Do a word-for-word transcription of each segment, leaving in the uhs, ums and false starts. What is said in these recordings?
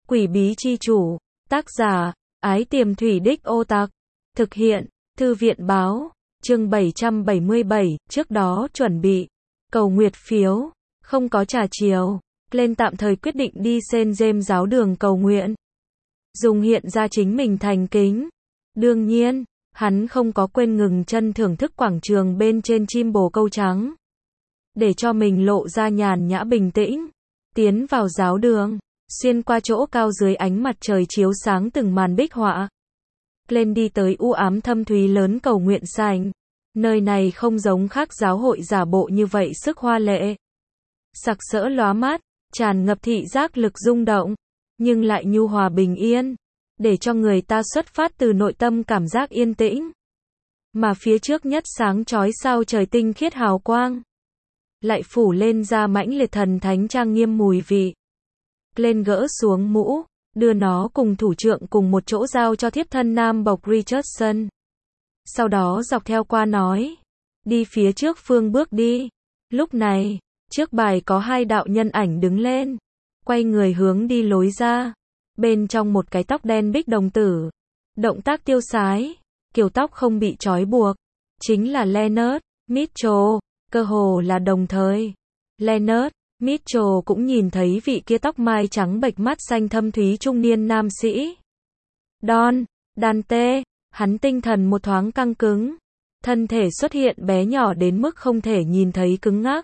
Quỷ bí chi chủ, tác giả, Ái Tiềm Thủy Đích Ô Tặc, thực hiện, Thư viện báo, chương bảy trăm bảy mươi bảy, trước đó chuẩn bị, cầu nguyệt phiếu, không có trà chiều, lên tạm thời quyết định đi Saint James giáo đường cầu nguyện. Dùng hiện ra chính mình thành kính. Đương nhiên, hắn không có quên ngừng chân thưởng thức quảng trường bên trên chim bồ câu trắng. Để cho mình lộ ra nhàn nhã bình tĩnh, tiến vào giáo đường, xuyên qua chỗ cao dưới ánh mặt trời chiếu sáng từng màn bích họa. Lên đi tới u ám thâm thúy lớn cầu nguyện sảnh. Nơi này không giống khác giáo hội giả bộ như vậy sức hoa lệ. Sặc sỡ lóa mắt, tràn ngập thị giác lực rung động, nhưng lại nhu hòa bình yên, để cho người ta xuất phát từ nội tâm cảm giác yên tĩnh. Mà phía trước nhất sáng chói sao trời tinh khiết hào quang, lại phủ lên ra mãnh liệt thần thánh trang nghiêm mùi vị. Lên gỡ xuống mũ, đưa nó cùng thủ trượng cùng một chỗ giao cho thiếp thân nam bộc Richardson. Sau đó dọc theo qua nói, đi phía trước phương bước đi. Lúc này, trước bài có hai đạo nhân ảnh đứng lên, quay người hướng đi lối ra. Bên trong một cái tóc đen bích đồng tử, động tác tiêu sái, kiểu tóc không bị trói buộc, chính là Leonard Mitchell. Cơ hồ là đồng thời, Leonard Mitchell cũng nhìn thấy vị kia tóc mai trắng bệch mắt xanh thâm thúy trung niên nam sĩ. Don Dante, hắn tinh thần một thoáng căng cứng, thân thể xuất hiện bé nhỏ đến mức không thể nhìn thấy cứng ngắc.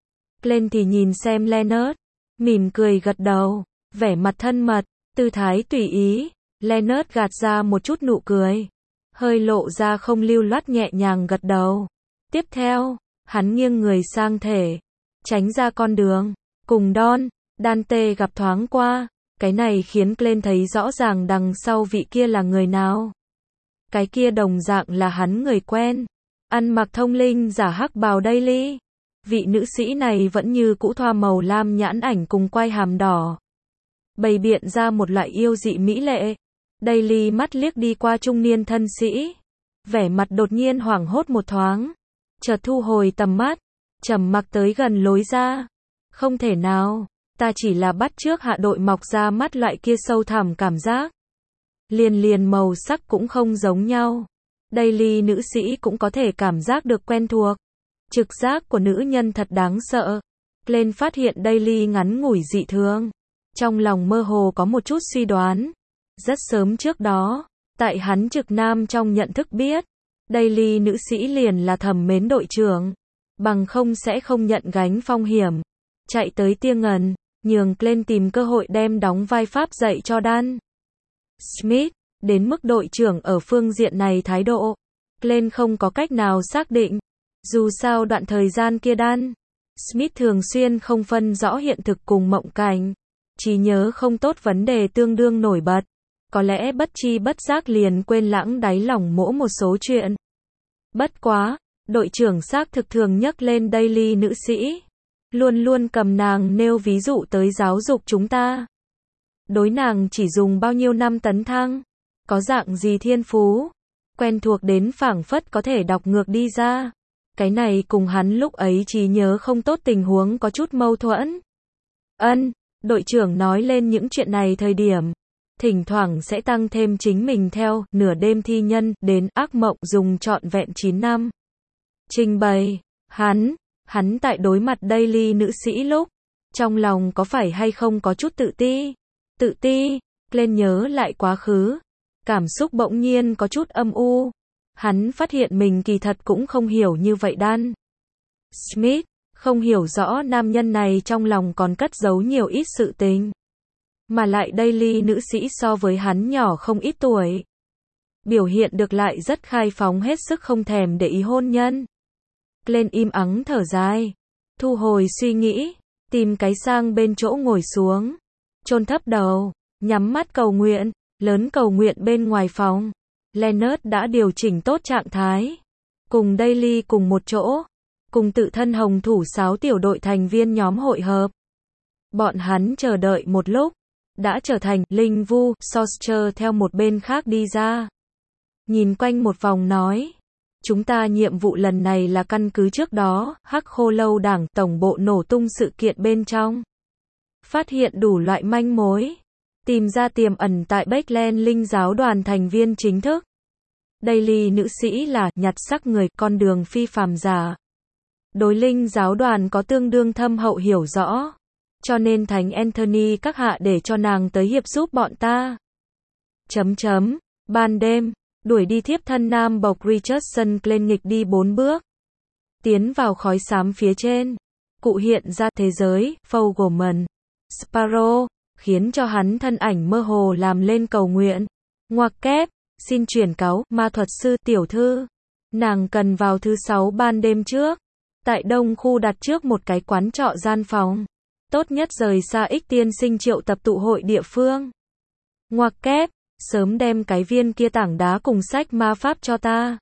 Lên thì nhìn xem Leonard, mỉm cười gật đầu, vẻ mặt thân mật, tư thái tùy ý. Leonard gạt ra một chút nụ cười, hơi lộ ra không lưu loát nhẹ nhàng gật đầu. Tiếp theo, hắn nghiêng người sang thể, tránh ra con đường, cùng Don Dante gặp thoáng qua. Cái này khiến Glenn thấy rõ ràng đằng sau vị kia là người nào. Cái kia đồng dạng là hắn người quen, ăn mặc thông linh giả hắc bào Daily. Vị nữ sĩ này vẫn như cũ thoa màu lam nhãn ảnh cùng quai hàm đỏ, bày biện ra một loại yêu dị mỹ lệ. Daily mắt liếc đi qua trung niên thân sĩ, vẻ mặt đột nhiên hoảng hốt một thoáng, chợt thu hồi tầm mắt, trầm mặc tới gần lối ra. Không thể nào, ta chỉ là bắt chước hạ đội mọc ra mắt loại kia sâu thẳm cảm giác. Liền liền màu sắc cũng không giống nhau. Daily nữ sĩ cũng có thể cảm giác được quen thuộc. Trực giác của nữ nhân thật đáng sợ. Glenn phát hiện Daily ngắn ngủi dị thường, trong lòng mơ hồ có một chút suy đoán. Rất sớm trước đó, tại hắn trực nam trong nhận thức biết, Daily nữ sĩ liền là thầm mến đội trưởng, bằng không sẽ không nhận gánh phong hiểm, chạy tới Tia Ngần, nhường Glenn tìm cơ hội đem đóng vai pháp dạy cho Dan Smith. Đến mức đội trưởng ở phương diện này thái độ, Glenn không có cách nào xác định. Dù sao đoạn thời gian kia Dan Smith thường xuyên không phân rõ hiện thực cùng mộng cảnh, trí nhớ không tốt vấn đề tương đương nổi bật, có lẽ bất chi bất giác liền quên lãng đáy lòng mỗ một số chuyện. Bất quá, đội trưởng xác thực thường nhắc lên Daily nữ sĩ, luôn luôn cầm nàng nêu ví dụ tới giáo dục chúng ta. Đối nàng chỉ dùng bao nhiêu năm tấn thăng, có dạng gì thiên phú, quen thuộc đến phảng phất có thể đọc ngược đi ra. Cái này cùng hắn lúc ấy trí nhớ không tốt tình huống có chút mâu thuẫn. Ân, đội trưởng nói lên những chuyện này thời điểm, thỉnh thoảng sẽ tăng thêm chính mình theo nửa đêm thi nhân đến ác mộng dùng trọn vẹn chín năm. Trình bày, hắn, hắn tại đối mặt Daily nữ sĩ lúc, trong lòng có phải hay không có chút tự ti? Tự ti, lên nhớ lại quá khứ, cảm xúc bỗng nhiên có chút âm u. Hắn phát hiện mình kỳ thật cũng không hiểu như vậy Dan Smith, không hiểu rõ nam nhân này trong lòng còn cất giấu nhiều ít sự tình. Mà lại Daily nữ sĩ so với hắn nhỏ không ít tuổi, biểu hiện được lại rất khai phóng, hết sức không thèm để ý hôn nhân. Glenn im ắng thở dài, thu hồi suy nghĩ, tìm cái sang bên chỗ ngồi xuống, chôn thấp đầu, nhắm mắt cầu nguyện. Lớn cầu nguyện bên ngoài phòng, Leonard đã điều chỉnh tốt trạng thái, cùng Daily cùng một chỗ, cùng tự thân hồng thủ sáo tiểu đội thành viên nhóm hội hợp. Bọn hắn chờ đợi một lúc, đã trở thành Linh Vu Soster theo một bên khác đi ra. Nhìn quanh một vòng nói, chúng ta nhiệm vụ lần này là căn cứ trước đó Hắc Khô Lâu Đảng tổng bộ nổ tung sự kiện bên trong, phát hiện đủ loại manh mối, Tìm ra tiềm ẩn tại Backland linh giáo đoàn thành viên chính thức. Daily nữ sĩ là nhặt xác người, con đường phi phàm giả. Đối linh giáo đoàn có tương đương thâm hậu hiểu rõ. Cho nên Thánh Anthony các hạ để cho nàng tới hiệp giúp bọn ta. Chấm chấm. Ban đêm, đuổi đi thiếp thân nam bộc Richardson lên nghịch đi bốn bước. Tiến vào khói xám phía trên. Cụ hiện ra thế giới, Fogelman, Sparrow, khiến cho hắn thân ảnh mơ hồ làm lên cầu nguyện. Ngoặc kép, xin chuyển cáo, ma thuật sư tiểu thư. Nàng cần vào thứ sáu ban đêm trước. Tại đông khu đặt trước một cái quán trọ gian phòng. Tốt nhất rời xa ích tiên sinh triệu tập tụ hội địa phương. Ngoặc kép, sớm đem cái viên kia tảng đá cùng sách ma pháp cho ta.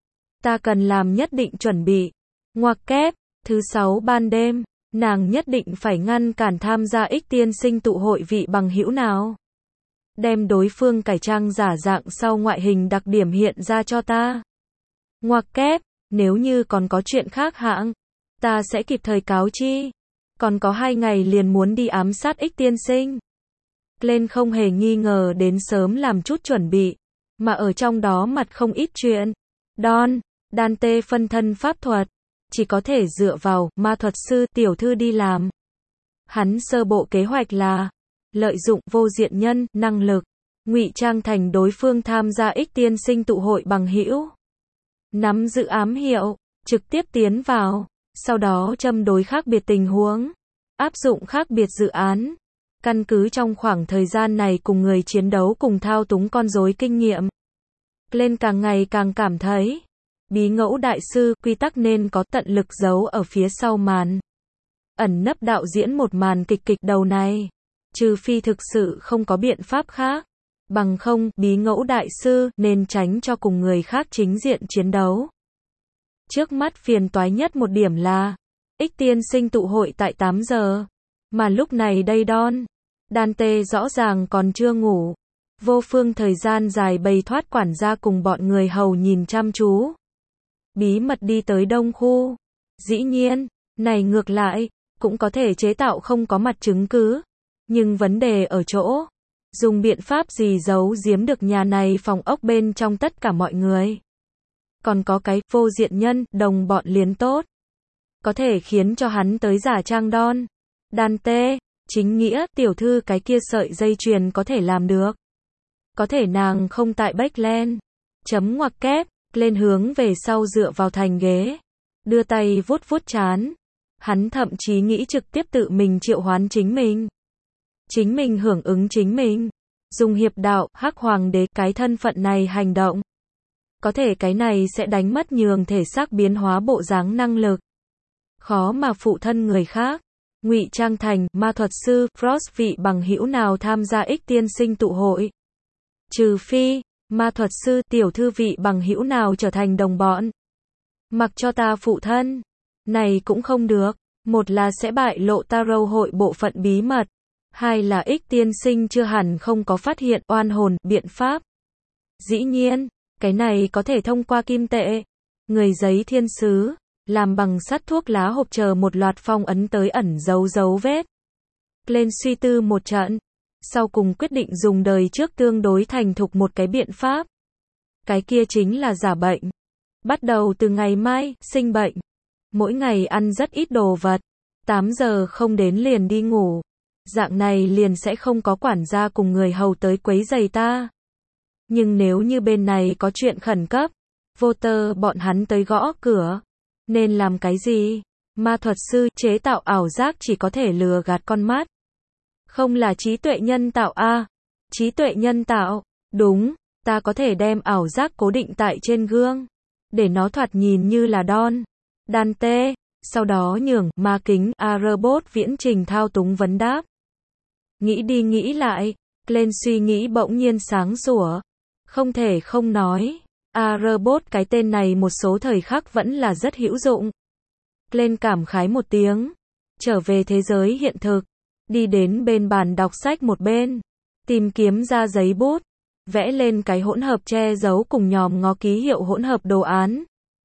Ta cần làm nhất định chuẩn bị. Ngoặc kép, thứ sáu ban đêm, nàng nhất định phải ngăn cản tham gia ích tiên sinh tụ hội vị bằng hữu nào. Đem đối phương cải trang giả dạng sau ngoại hình đặc điểm hiện ra cho ta. Ngoặc kép, nếu như còn có chuyện khác hạng, ta sẽ kịp thời cáo chi. Còn có hai ngày liền muốn đi ám sát ích tiên sinh. Glenn không hề nghi ngờ đến sớm làm chút chuẩn bị, mà ở trong đó mặt không ít chuyện. Don, Dante phân thân pháp thuật, chỉ có thể dựa vào ma thuật sư tiểu thư đi làm. Hắn sơ bộ kế hoạch là lợi dụng vô diện nhân năng lực, ngụy trang thành đối phương tham gia ích tiên sinh tụ hội bằng hữu. Nắm giữ ám hiệu, trực tiếp tiến vào, sau đó châm đối khác biệt tình huống, áp dụng khác biệt dự án. Căn cứ trong khoảng thời gian này cùng người chiến đấu cùng thao túng con rối kinh nghiệm. Lên càng ngày càng cảm thấy, bí ngẫu đại sư, quy tắc nên có tận lực giấu ở phía sau màn. Ẩn nấp đạo diễn một màn kịch kịch đầu này. Trừ phi thực sự không có biện pháp khác. Bằng không, bí ngẫu đại sư nên tránh cho cùng người khác chính diện chiến đấu. Trước mắt phiền toái nhất một điểm là, ích tiên sinh tụ hội tại tám giờ. Mà lúc này đây Don, Dante rõ ràng còn chưa ngủ. Vô phương thời gian dài bày thoát quản gia cùng bọn người hầu nhìn chăm chú. Bí mật đi tới đông khu. Dĩ nhiên, này ngược lại, cũng có thể chế tạo không có mặt chứng cứ. Nhưng vấn đề ở chỗ, dùng biện pháp gì giấu giếm được nhà này phòng ốc bên trong tất cả mọi người. Còn có cái vô diện nhân, đồng bọn liền tốt. Có thể khiến cho hắn tới giả trang Don. Dante, chính nghĩa, tiểu thư cái kia sợi dây chuyền có thể làm được. Có thể nàng không tại Backland. Chấm ngoặc kép, lên hướng về sau dựa vào thành ghế. Đưa tay vuốt vuốt trán. Hắn thậm chí nghĩ trực tiếp tự mình triệu hoán chính mình. Chính mình hưởng ứng chính mình. Dùng hiệp đạo, hắc hoàng đế cái thân phận này hành động. Có thể cái này sẽ đánh mất nhường thể xác biến hóa bộ dáng năng lực. Khó mà phụ thân người khác. Ngụy trang thành ma thuật sư Frost vị bằng hữu nào tham gia ích tiên sinh tụ hội. Trừ phi, ma thuật sư tiểu thư vị bằng hữu nào trở thành đồng bọn. Mặc cho ta phụ thân. Này cũng không được. Một là sẽ bại lộ Tarot hội bộ phận bí mật. Hai là ích tiên sinh chưa hẳn không có phát hiện oan hồn biện pháp. Dĩ nhiên, cái này có thể thông qua kim tệ, người giấy thiên sứ, làm bằng sắt thuốc lá hộp chờ một loạt phong ấn tới ẩn dấu dấu vết. Lên suy tư một trận, sau cùng quyết định dùng đời trước tương đối thành thục một cái biện pháp. Cái kia chính là giả bệnh. Bắt đầu từ ngày mai, sinh bệnh. Mỗi ngày ăn rất ít đồ vật. tám giờ không đến liền đi ngủ. Dạng này liền sẽ không có quản gia cùng người hầu tới quấy rầy ta. Nhưng nếu như bên này có chuyện khẩn cấp, vô tơ bọn hắn tới gõ cửa. Nên làm cái gì? Ma thuật sư chế tạo ảo giác chỉ có thể lừa gạt con mắt. Không là trí tuệ nhân tạo a à? Trí tuệ nhân tạo, đúng, ta có thể đem ảo giác cố định tại trên gương. Để nó thoạt nhìn như là Don, Dante, sau đó nhường ma kính A-robot viễn trình thao túng vấn đáp. Nghĩ đi nghĩ lại, lên suy nghĩ bỗng nhiên sáng sủa. Không thể không nói, A-robot cái tên này một số thời khắc vẫn là rất hữu dụng. Lên cảm khái một tiếng, trở về thế giới hiện thực, đi đến bên bàn đọc sách một bên, tìm kiếm ra giấy bút, vẽ lên cái hỗn hợp che giấu cùng nhòm ngó ký hiệu hỗn hợp đồ án.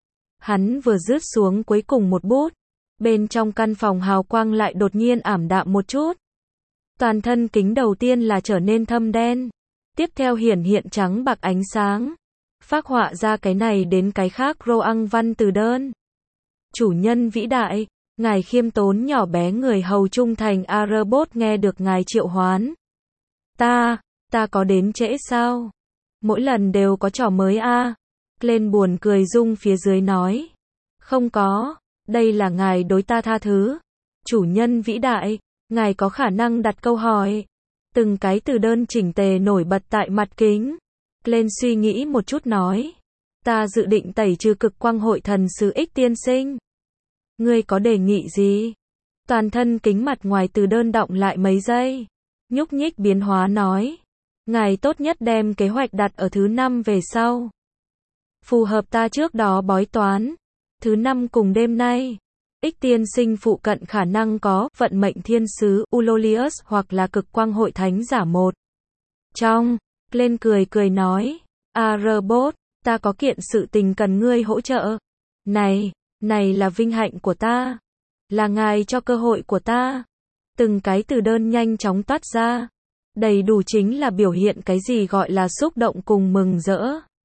Hắn vừa rứt xuống cuối cùng một bút, bên trong căn phòng hào quang lại đột nhiên ảm đạm một chút. Toàn thân kính đầu tiên là trở nên thâm đen. Tiếp theo hiển hiện trắng bạc ánh sáng. Phác họa ra cái này đến cái khác Roang văn từ đơn. Chủ nhân vĩ đại, ngài khiêm tốn nhỏ bé người hầu trung thành Arebot nghe được ngài triệu hoán. Ta, ta có đến trễ sao? Mỗi lần đều có trò mới a. À? Lên buồn cười rung phía dưới nói. Không có, đây là ngài đối ta tha thứ. Chủ nhân vĩ đại, ngài có khả năng đặt câu hỏi. Từng cái từ đơn chỉnh tề nổi bật tại mặt kính. Lên suy nghĩ một chút nói. Ta dự định tẩy trừ cực quang hội thần sứ ích tiên sinh. Ngươi có đề nghị gì? Toàn thân kính mặt ngoài từ đơn động lại mấy giây. Nhúc nhích biến hóa nói. Ngài tốt nhất đem kế hoạch đặt ở thứ năm về sau. Phù hợp ta trước đó bói toán. Thứ năm cùng đêm nay. Ích tiên sinh phụ cận khả năng có vận mệnh thiên sứ Ulolius hoặc là cực quang hội thánh giả một. Trong, lên cười cười nói. Arebot, ta có kiện sự tình cần ngươi hỗ trợ. Này, này là vinh hạnh của ta. Là ngài cho cơ hội của ta. Từng cái từ đơn nhanh chóng toát ra. Đầy đủ chính là biểu hiện cái gì gọi là xúc động cùng mừng rỡ.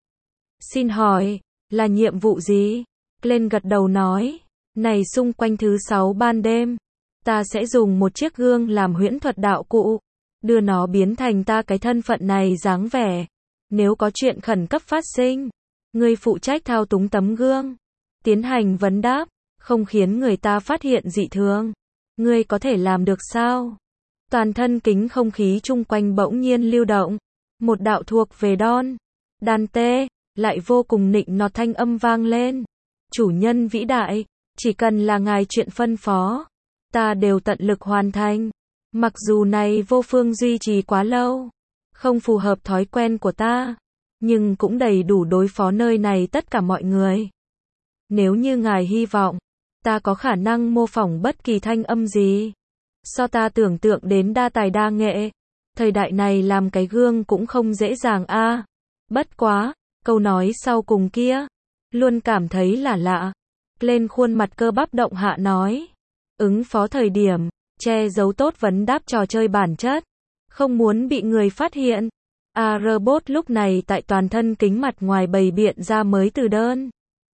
Xin hỏi, là nhiệm vụ gì? Lên gật đầu nói. Này xung quanh thứ sáu ban đêm. Ta sẽ dùng một chiếc gương làm huyễn thuật đạo cụ. Đưa nó biến thành ta cái thân phận này dáng vẻ. Nếu có chuyện khẩn cấp phát sinh. Ngươi phụ trách thao túng tấm gương. Tiến hành vấn đáp. Không khiến người ta phát hiện dị thường. Ngươi có thể làm được sao? Toàn thân kính không khí chung quanh bỗng nhiên lưu động. Một đạo thuộc về Don. Dante, lại vô cùng nịnh nọt thanh âm vang lên. Chủ nhân vĩ đại, chỉ cần là ngài chuyện phân phó, ta đều tận lực hoàn thành. Mặc dù này vô phương duy trì quá lâu, không phù hợp thói quen của ta, nhưng cũng đầy đủ đối phó nơi này tất cả mọi người. Nếu như ngài hy vọng, ta có khả năng mô phỏng bất kỳ thanh âm gì. So ta tưởng tượng đến đa tài đa nghệ. Thời đại này làm cái gương cũng không dễ dàng a. À. Bất quá, câu nói sau cùng kia, luôn cảm thấy là lạ. Lên khuôn mặt cơ bắp động hạ nói. Ứng phó thời điểm, che giấu tốt vấn đáp trò chơi bản chất. Không muốn bị người phát hiện. Arebot lúc này tại toàn thân kính mặt ngoài bày biện ra mới từ đơn.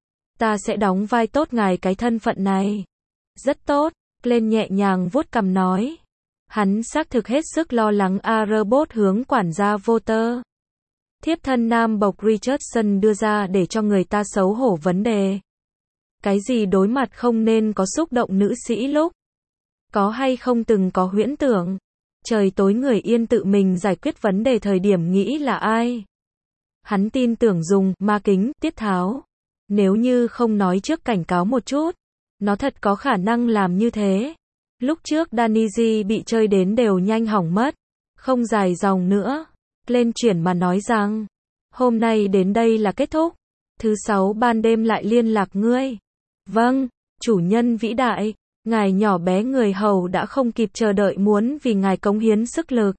Ta sẽ đóng vai tốt ngài cái thân phận này. Rất tốt. Lên nhẹ nhàng vuốt cằm nói. Hắn xác thực hết sức lo lắng Arebot hướng quản gia Voter. Thiếp thân nam bộc Richardson đưa ra để cho người ta xấu hổ vấn đề. Cái gì đối mặt không nên có xúc động nữ sĩ lúc. Có hay không từng có huyễn tưởng. Trời tối người yên tự mình giải quyết vấn đề thời điểm nghĩ là ai. Hắn tin tưởng dùng ma kính tiết tháo. Nếu như không nói trước cảnh cáo một chút. Nó thật có khả năng làm như thế. Lúc trước Daniji bị chơi đến đều nhanh hỏng mất. Không dài dòng nữa. Lên chuyển mà nói rằng. Hôm nay đến đây là kết thúc. Thứ sáu ban đêm lại liên lạc ngươi. Vâng, chủ nhân vĩ đại. Ngài nhỏ bé người hầu đã không kịp chờ đợi muốn vì ngài cống hiến sức lực.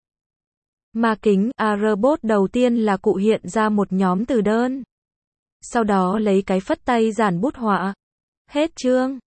Ma kính Arebot đầu tiên là cụ hiện ra một nhóm từ đơn. Sau đó lấy cái phất tay giản bút họa. Hết chương.